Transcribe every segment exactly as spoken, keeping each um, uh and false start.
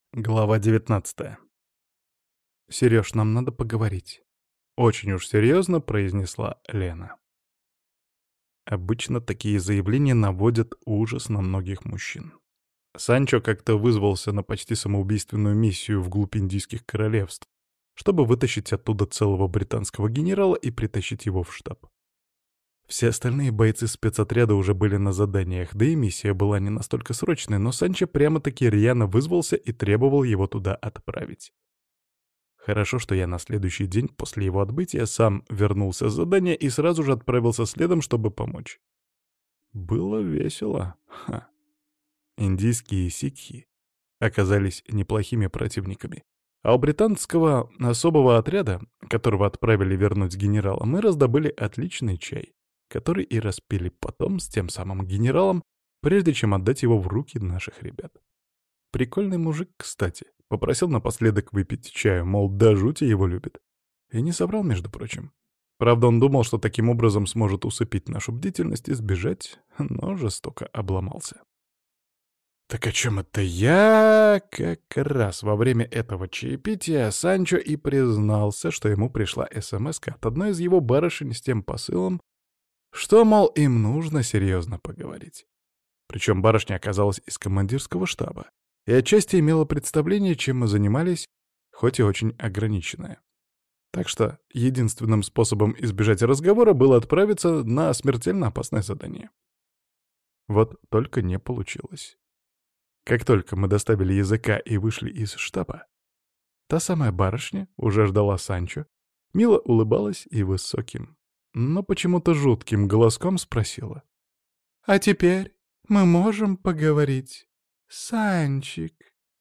Глава девятнадцатая. «Серёж, нам надо поговорить», — очень уж серьезно произнесла Лена. Обычно такие заявления наводят ужас на многих мужчин. Санчо как-то вызвался на почти самоубийственную миссию вглубь индийских королевств, чтобы вытащить оттуда целого британского генерала и притащить его в штаб. Все остальные бойцы спецотряда уже были на заданиях, да и миссия была не настолько срочной, но Санчо прямо-таки рьяно вызвался и требовал его туда отправить. Хорошо, что я на следующий день после его отбытия сам вернулся с задания и сразу же отправился следом, чтобы помочь. Было весело. Ха. Индийские сикхи оказались неплохими противниками. А у британского особого отряда, которого отправили вернуть генерала, мы раздобыли отличный чай, который и распили потом с тем самым генералом, прежде чем отдать его в руки наших ребят. Прикольный мужик, кстати. Попросил напоследок выпить чаю, мол, до жути его любит. И не соврал, между прочим. Правда, он думал, что таким образом сможет усыпить нашу бдительность и сбежать, но жестоко обломался. Так о чем это я? Как раз во время этого чаепития Санчо и признался, что ему пришла эсэмэска от одной из его барышень с тем посылом, что, мол, им нужно серьезно поговорить. Причем барышня оказалась из командирского штаба и отчасти имела представление, чем мы занимались, хоть и очень ограниченное. Так что единственным способом избежать разговора было отправиться на смертельно опасное задание. Вот только не получилось. Как только мы доставили языка и вышли из штаба, та самая барышня уже ждала Санчо, мило улыбалась и высоким, но почему-то жутким голоском спросила: «А теперь мы можем поговорить, Санчик?»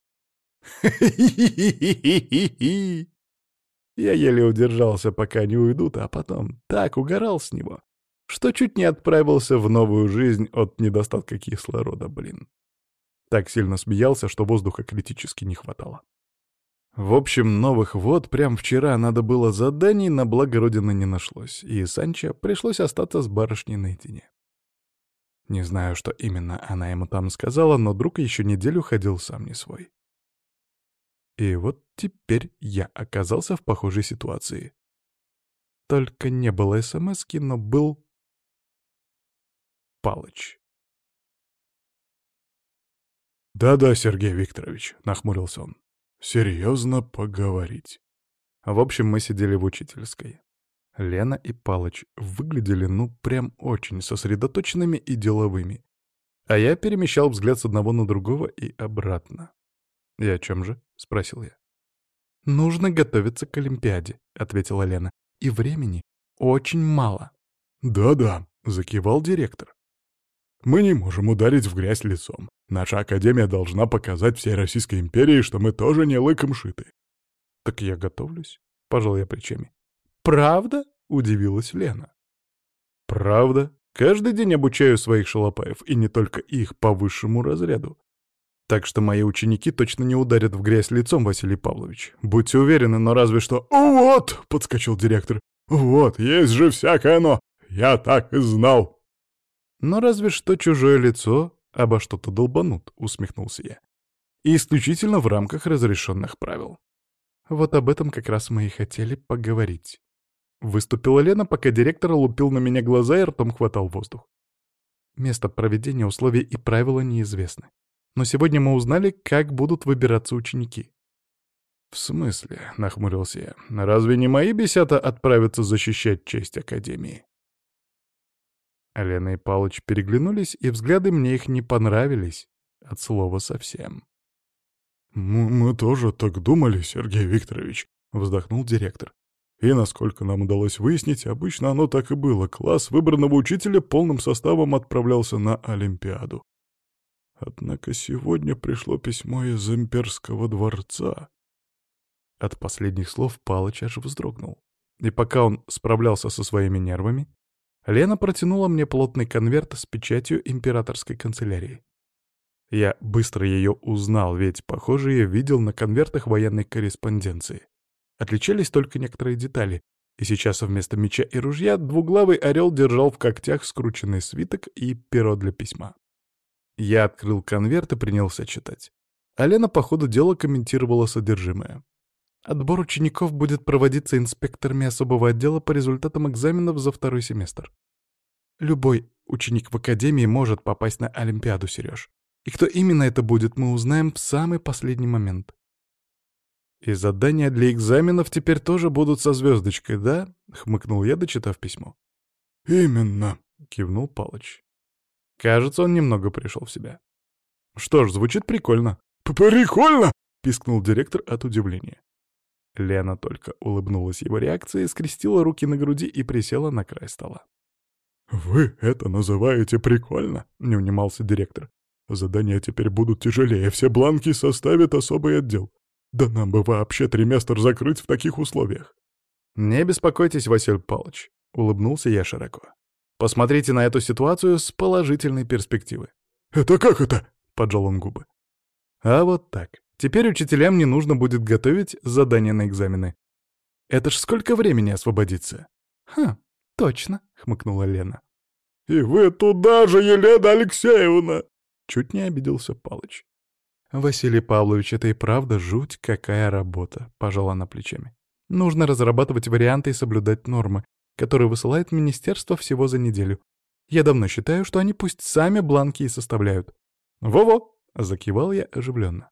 Я еле удержался, пока не уйдут, а потом так угорал с него, что чуть не отправился в новую жизнь от недостатка кислорода, блин. Так сильно смеялся, что воздуха критически не хватало. В общем, новых вод прям вчера надо было заданий, на благо Родины не нашлось, и Санчо пришлось остаться с барышней наедине. Не знаю, что именно она ему там сказала, но друг еще неделю ходил сам не свой. И вот теперь я оказался в похожей ситуации. Только не было эсэмэски, но был Палыч. «Да-да, Сергей Викторович», — нахмурился он. «Серьезно поговорить». В общем, мы сидели в учительской. Лена и Палыч выглядели ну прям очень сосредоточенными и деловыми. А я перемещал взгляд с одного на другого и обратно. «И о чем же?» — спросил я. «Нужно готовиться к Олимпиаде», — ответила Лена. «И времени очень мало». «Да-да», — закивал директор. «Мы не можем ударить в грязь лицом. Наша академия должна показать всей Российской империи, что мы тоже не лыком шиты». «Так я готовлюсь», — пожал я плечами. «Правда?» — удивилась Лена. «Правда. Каждый день обучаю своих шалопаев, и не только их, по высшему разряду. Так что мои ученики точно не ударят в грязь лицом, Василий Павлович. Будьте уверены, но разве что...» «Вот!» — подскочил директор. «Вот, есть же всякое оно! Я так и знал!» «Но разве что чужое лицо обо что-то долбанут», — усмехнулся я. «И исключительно в рамках разрешенных правил». «Вот об этом как раз мы и хотели поговорить». Выступила Лена, пока директор лупил на меня глаза и ртом хватал воздух. Место проведения, условия и правила неизвестны. Но сегодня мы узнали, как будут выбираться ученики. «В смысле?» — нахмурился я. «Разве не мои бесята отправятся защищать честь Академии?» Лена и Палыч переглянулись, и взгляды мне их не понравились. От слова совсем. «Мы, мы тоже так думали, Сергей Викторович», — вздохнул директор. «И насколько нам удалось выяснить, обычно оно так и было. Класс выбранного учителя полным составом отправлялся на Олимпиаду. Однако сегодня пришло письмо из имперского дворца». От последних слов Палыч аж вздрогнул. И пока он справлялся со своими нервами, Лена протянула мне плотный конверт с печатью императорской канцелярии. Я быстро ее узнал, ведь, похоже, я видел на конвертах военной корреспонденции. Отличались только некоторые детали, и сейчас вместо меча и ружья двуглавый орел держал в когтях скрученный свиток и перо для письма. Я открыл конверт и принялся читать. а Лена по ходу дела комментировала содержимое. Отбор учеников будет проводиться инспекторами особого отдела по результатам экзаменов за второй семестр. Любой ученик в академии может попасть на Олимпиаду, Сереж. И кто именно это будет, мы узнаем в самый последний момент. И задания для экзаменов теперь тоже будут со звездочкой, да? Хмыкнул я, дочитав письмо. Именно, кивнул Палыч. Кажется, он немного пришел в себя. Что ж, звучит прикольно. Прикольно! Пискнул директор от удивления. Лена только улыбнулась его реакции, скрестила руки на груди и присела на край стола. «Вы это называете прикольно?» — не унимался директор. «Задания теперь будут тяжелее, все бланки составит особый отдел. Да нам бы вообще триместр закрыть в таких условиях». «Не беспокойтесь, Василий Павлович», — улыбнулся я широко. «Посмотрите на эту ситуацию с положительной перспективы». «Это как это?» — поджал он губы. «А вот так. Теперь учителям не нужно будет готовить задания на экзамены. Это ж сколько времени освободится?» «Хм, точно», — хмыкнула Лена. «И вы туда же, Елена Алексеевна!» Чуть не обиделся Палыч. «Василий Павлович, это и правда жуть какая работа», — пожала она плечами. «Нужно разрабатывать варианты и соблюдать нормы, которые высылает министерство всего за неделю. Я давно считаю, что они пусть сами бланки и составляют». «Во-во!» — закивал я оживленно.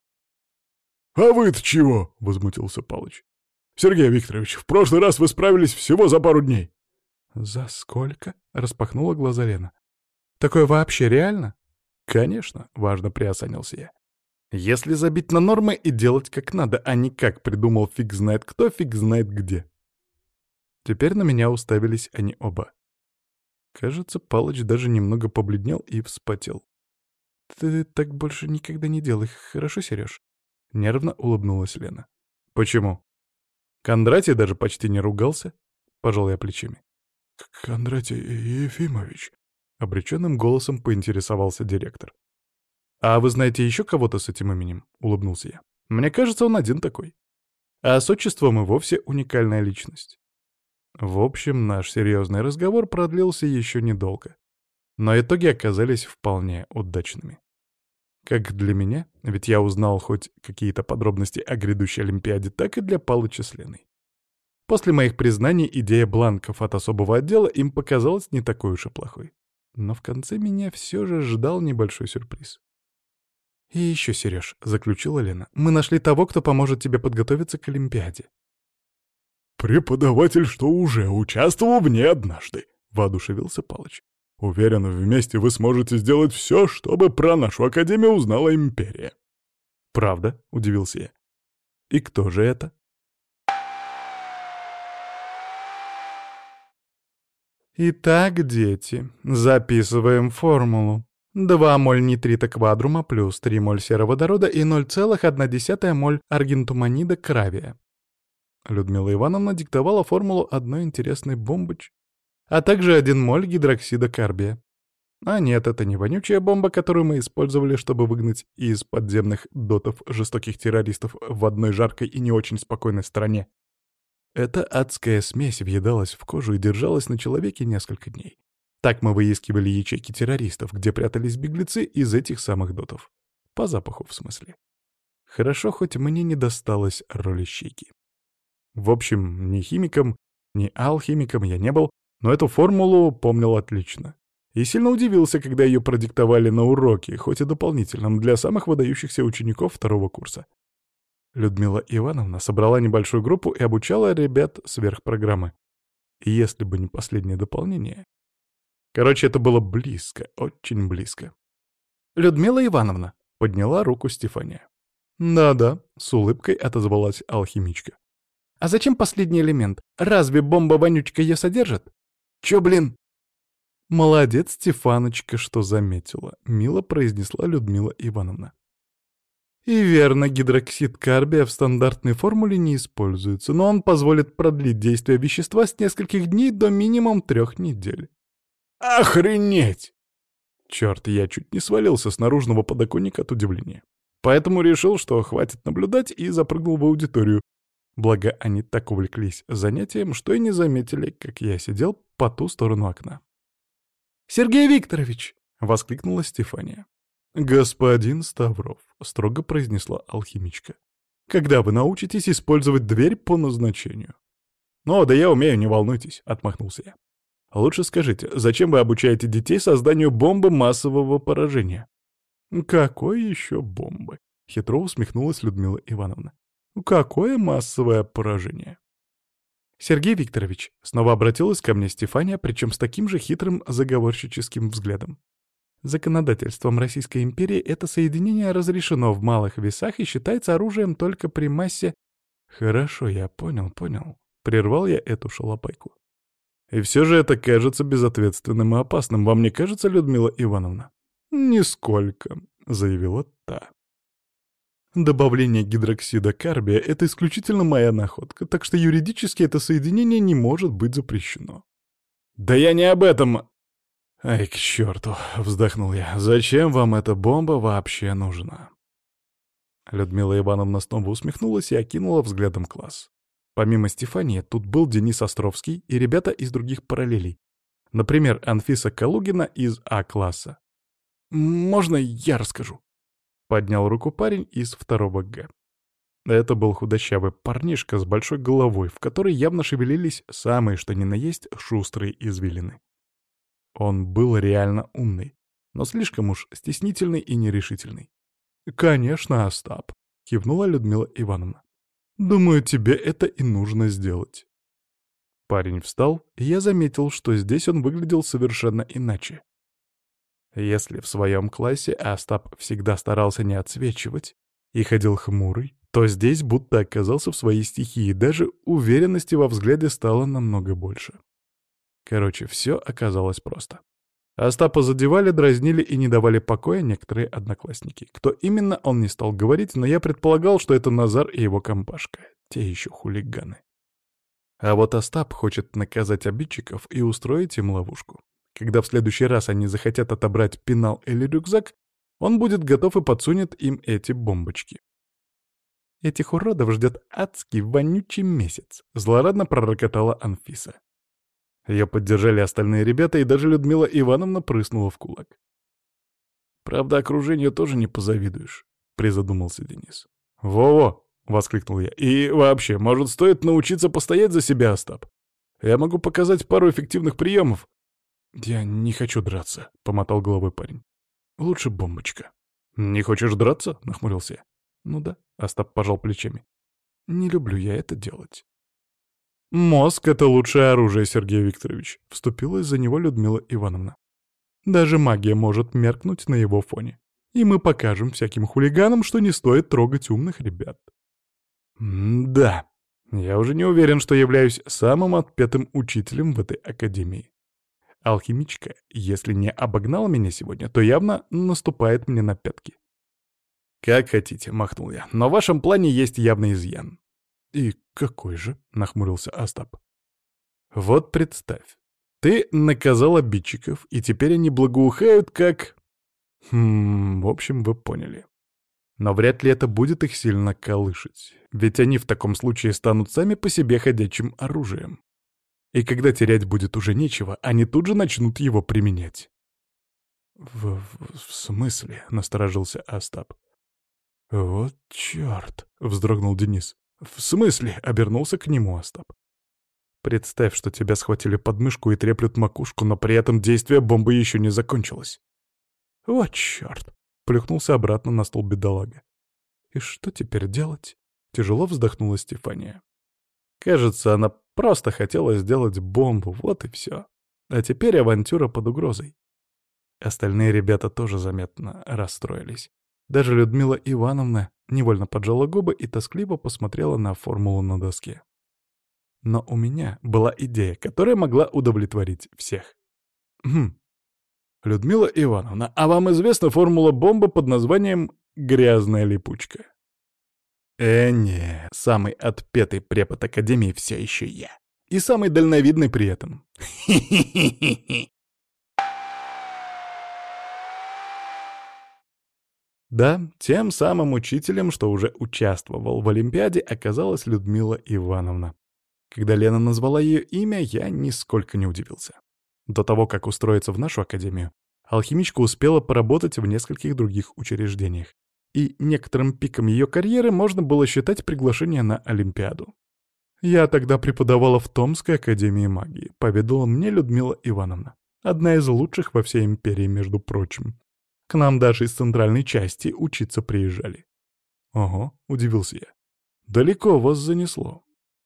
«А вы-то чего?» — возмутился Палыч. «Сергей Викторович, в прошлый раз вы справились всего за пару дней». «За сколько?» — распахнула глаза Лена. «Такое вообще реально?» «Конечно», — важно приосанился я. «Если забить на нормы и делать как надо, а не как придумал фиг знает кто, фиг знает где». Теперь на меня уставились они оба. Кажется, Палыч даже немного побледнел и вспотел. «Ты так больше никогда не делай, хорошо, Сереж?» — нервно улыбнулась Лена. «Почему?» Кондратий даже почти не ругался, пожал я плечами. «Кондратий Ефимович», — обреченным голосом поинтересовался директор. «А вы знаете еще кого-то с этим именем?» — улыбнулся я. «Мне кажется, он один такой. А с отчеством и вовсе уникальная личность». В общем, наш серьезный разговор продлился еще недолго. Но итоги оказались вполне удачными. Как для меня, ведь я узнал хоть какие-то подробности о грядущей Олимпиаде, так и для Палыча с Леной. После моих признаний идея бланков от особого отдела им показалась не такой уж и плохой. Но в конце меня все же ждал небольшой сюрприз. «И еще, Сереж», — заключила Лена, — «мы нашли того, кто поможет тебе подготовиться к Олимпиаде». «Преподаватель, что уже участвовал в ней однажды», — воодушевился Палыч. «Уверен, вместе вы сможете сделать все, чтобы про нашу академию узнала империя». «Правда?» — удивился я. «И кто же это?» Итак, дети, записываем формулу. два моль нитрита квадрума плюс три моль сероводорода и ноль целых одна десятая моль аргентуманида кравия. Людмила Ивановна диктовала формулу одной интересной бомбочки, а также один моль гидроксида карбия. А нет, это не вонючая бомба, которую мы использовали, чтобы выгнать из подземных дотов жестоких террористов в одной жаркой и не очень спокойной стране. Эта адская смесь въедалась в кожу и держалась на человеке несколько дней. Так мы выискивали ячейки террористов, где прятались беглецы из этих самых дотов. По запаху, в смысле. Хорошо, хоть мне не досталось роли щейки. В общем, ни химиком, ни алхимиком я не был, но эту формулу помнил отлично. И сильно удивился, когда ее продиктовали на уроке, хоть и дополнительном, для самых выдающихся учеников второго курса. Людмила Ивановна собрала небольшую группу и обучала ребят сверхпрограммы. И если бы не последнее дополнение... Короче, это было близко, очень близко. «Людмила Ивановна», — подняла руку Стефания. «Да-да», — с улыбкой отозвалась алхимичка. «А зачем последний элемент? Разве бомба-вонючка ее содержит?» «Чё, блин?» «Молодец, Стефаночка, что заметила», — мило произнесла Людмила Ивановна. И верно, гидроксид карбия в стандартной формуле не используется, но он позволит продлить действие вещества с нескольких дней до минимум трех недель. «Охренеть!» Черт, я чуть не свалился с наружного подоконника от удивления. Поэтому решил, что хватит наблюдать, и запрыгнул в аудиторию. Благо, они так увлеклись занятием, что и не заметили, как я сидел по ту сторону окна. «Сергей Викторович!» — воскликнула Стефания. «Господин Ставров», — строго произнесла алхимичка, — «когда вы научитесь использовать дверь по назначению?» «Ну, да я умею, не волнуйтесь», — отмахнулся я. «Лучше скажите, зачем вы обучаете детей созданию бомбы массового поражения?» «Какой еще бомбы?» — хитро усмехнулась Людмила Ивановна. «Какое массовое поражение?» «Сергей Викторович», — снова обратилась ко мне Стефания, причем с таким же хитрым заговорщическим взглядом. «Законодательством Российской империи это соединение разрешено в малых весах и считается оружием только при массе...» «Хорошо, я понял, понял», — прервал я эту шалопайку. «И все же это кажется безответственным и опасным. Вам не кажется, Людмила Ивановна?» «Нисколько», — заявила та. «Добавление гидроксида карбия — это исключительно моя находка, так что юридически это соединение не может быть запрещено». «Да я не об этом!» «Ай, к черту!» — вздохнул я. «Зачем вам эта бомба вообще нужна?» Людмила Ивановна снова усмехнулась и окинула взглядом класс. Помимо Стефании, тут был Денис Островский и ребята из других параллелей. Например, Анфиса Калугина из А-класса. «Можно я расскажу?» — поднял руку парень из второго Г. Это был худощавый парнишка с большой головой, в которой явно шевелились самые что ни на есть шустрые извилины. Он был реально умный, но слишком уж стеснительный и нерешительный. «Конечно, Остап», — кивнула Людмила Ивановна. «Думаю, тебе это и нужно сделать». Парень встал, и я заметил, что здесь он выглядел совершенно иначе. Если в своем классе Остап всегда старался не отсвечивать и ходил хмурый, то здесь будто оказался в своей стихии, даже уверенности во взгляде стало намного больше. Короче, все оказалось просто. Остапа задевали, дразнили и не давали покоя некоторые одноклассники. Кто именно, он не стал говорить, но я предполагал, что это Назар и его компашка. Те еще хулиганы. А вот Остап хочет наказать обидчиков и устроить им ловушку. Когда в следующий раз они захотят отобрать пенал или рюкзак, он будет готов и подсунет им эти бомбочки. «Этих уродов ждет адский вонючий месяц», — злорадно пророкотала Анфиса. Ее поддержали остальные ребята, и даже Людмила Ивановна прыснула в кулак. «Правда, окружению тоже не позавидуешь», — призадумался Денис. «Во-во!» — воскликнул я. «И вообще, может, стоит научиться постоять за себя, Остап? Я могу показать пару эффективных приемов». «Я не хочу драться», — помотал головой парень. «Лучше бомбочка». «Не хочешь драться?» — нахмурился я. «Ну да», — Остап пожал плечами. «Не люблю я это делать». «Мозг — это лучшее оружие, Сергей Викторович», — вступилась за него Людмила Ивановна. «Даже магия может меркнуть на его фоне. И мы покажем всяким хулиганам, что не стоит трогать умных ребят». «Да, я уже не уверен, что являюсь самым отпетым учителем в этой академии. Алхимичка, если не обогнала меня сегодня, то явно наступает мне на пятки». «Как хотите», — махнул я, — «но в вашем плане есть явный изъян». «И какой же?» — нахмурился Остап. «Вот представь, ты наказал обидчиков, и теперь они благоухают как...» Хм, в общем, вы поняли. Но вряд ли это будет их сильно колышить, ведь они в таком случае станут сами по себе ходячим оружием. И когда терять будет уже нечего, они тут же начнут его применять. «В, в, в смысле?» — насторожился Остап. «Вот черт!» — вздрогнул Денис. «В смысле?» — обернулся к нему Остап. «Представь, что тебя схватили под мышку и треплют макушку, но при этом действие бомбы еще не закончилось». «Вот черт!» — плюхнулся обратно на стол бедолага. «И что теперь делать?» — тяжело вздохнула Стефания. Кажется, она просто хотела сделать бомбу, вот и все. А теперь авантюра под угрозой. Остальные ребята тоже заметно расстроились. Даже Людмила Ивановна невольно поджала губы и тоскливо посмотрела на формулу на доске. Но у меня была идея, которая могла удовлетворить всех. Хм. Людмила Ивановна, а вам известна формула бомбы под названием «грязная липучка»? Э, не, самый отпетый препод Академии все еще я. И самый дальновидный при этом. Хи-хи-хи-хи-хи. Да, тем самым учителем, что уже участвовал в Олимпиаде, оказалась Людмила Ивановна. Когда Лена назвала ее имя, я нисколько не удивился. До того, как устроиться в нашу академию, Алхимичка успела поработать в нескольких других учреждениях, и некоторым пиком ее карьеры можно было считать приглашение на Олимпиаду. «Я тогда преподавала в Томской академии магии», — поведала мне Людмила Ивановна. «Одна из лучших во всей империи, между прочим. К нам даже из центральной части учиться приезжали». «Ого», — удивился я. «Далеко вас занесло».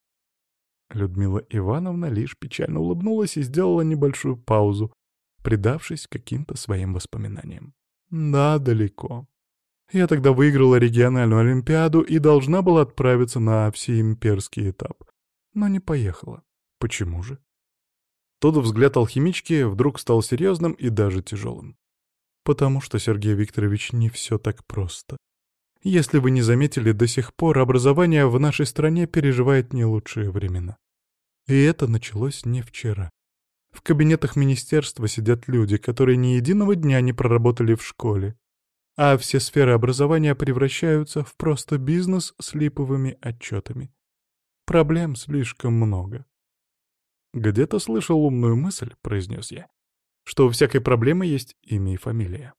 Людмила Ивановна лишь печально улыбнулась и сделала небольшую паузу, предавшись каким-то своим воспоминаниям. «Да, далеко. Я тогда выиграла региональную олимпиаду и должна была отправиться на всеимперский этап. Но не поехала. Почему же?» Тот взгляд алхимички вдруг стал серьезным и даже тяжелым. «Потому что, Сергей Викторович, не все так просто. Если вы не заметили, до сих пор образование в нашей стране переживает не лучшие времена. И это началось не вчера. В кабинетах министерства сидят люди, которые ни единого дня не проработали в школе, а все сферы образования превращаются в просто бизнес с липовыми отчетами. Проблем слишком много». «Где-то слышал умную мысль», — произнес я, «что у всякой проблемы есть имя и фамилия».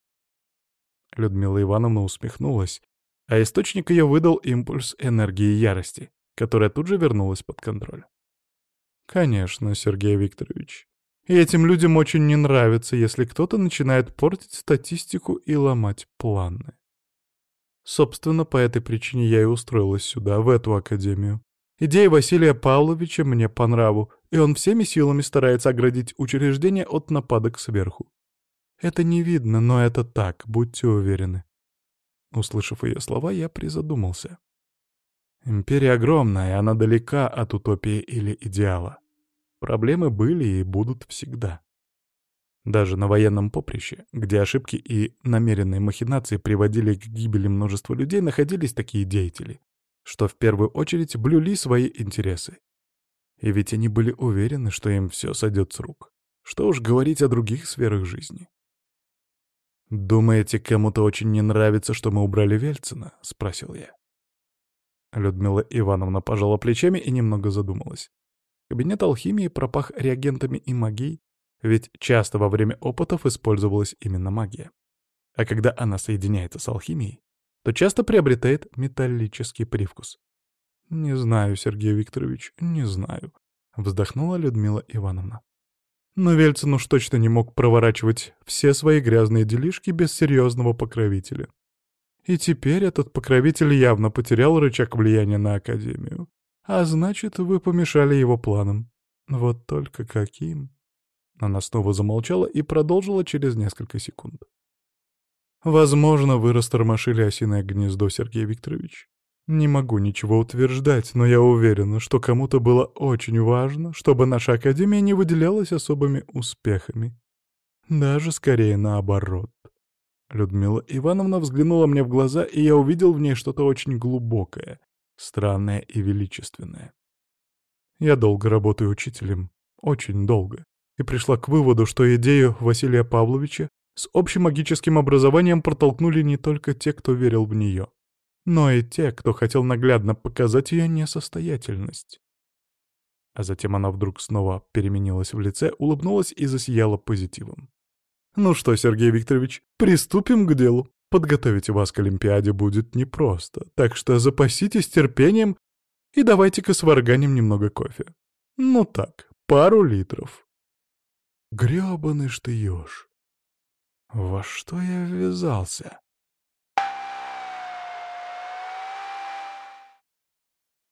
Людмила Ивановна усмехнулась, а источник ее выдал импульс энергии ярости, которая тут же вернулась под контроль. «Конечно, Сергей Викторович. И этим людям очень не нравится, если кто-то начинает портить статистику и ломать планы. Собственно, по этой причине я и устроилась сюда, в эту академию. Идея Василия Павловича мне по нраву, и он всеми силами старается оградить учреждение от нападок сверху. Это не видно, но это так, будьте уверены». Услышав ее слова, я призадумался. Империя огромная, и она далека от утопии или идеала. Проблемы были и будут всегда. Даже на военном поприще, где ошибки и намеренные махинации приводили к гибели множества людей, находились такие деятели, что в первую очередь блюли свои интересы. И ведь они были уверены, что им все сойдет с рук. Что уж говорить о других сферах жизни. «Думаете, кому-то очень не нравится, что мы убрали Вельцина?» — спросил я. Людмила Ивановна пожала плечами и немного задумалась. Кабинет алхимии пропах реагентами и магией, ведь часто во время опытов использовалась именно магия. А когда она соединяется с алхимией, то часто приобретает металлический привкус. «Не знаю, Сергей Викторович, не знаю», — вздохнула Людмила Ивановна. «Но Вельцин уж точно не мог проворачивать все свои грязные делишки без серьезного покровителя. И теперь этот покровитель явно потерял рычаг влияния на Академию. А значит, вы помешали его планам. Вот только каким?» Она снова замолчала и продолжила через несколько секунд. «Возможно, вы растормошили осиное гнездо, Сергей Викторович. Не могу ничего утверждать, но я уверена, что кому-то было очень важно, чтобы наша Академия не выделялась особыми успехами. Даже скорее наоборот». Людмила Ивановна взглянула мне в глаза, и я увидел в ней что-то очень глубокое, странное и величественное. Я долго работаю учителем, очень долго, и пришла к выводу, что идею Василия Павловича с общим магическим образованием протолкнули не только те, кто верил в нее, но и те, кто хотел наглядно показать ее несостоятельность. А затем она вдруг снова переменилась в лице, улыбнулась и засияла позитивом. «Ну что, Сергей Викторович, приступим к делу. Подготовить вас к Олимпиаде будет непросто, так что запаситесь терпением и давайте-ка сварганим немного кофе. Ну так, пару литров». Грёбаный ж ты ёж. Во что я ввязался?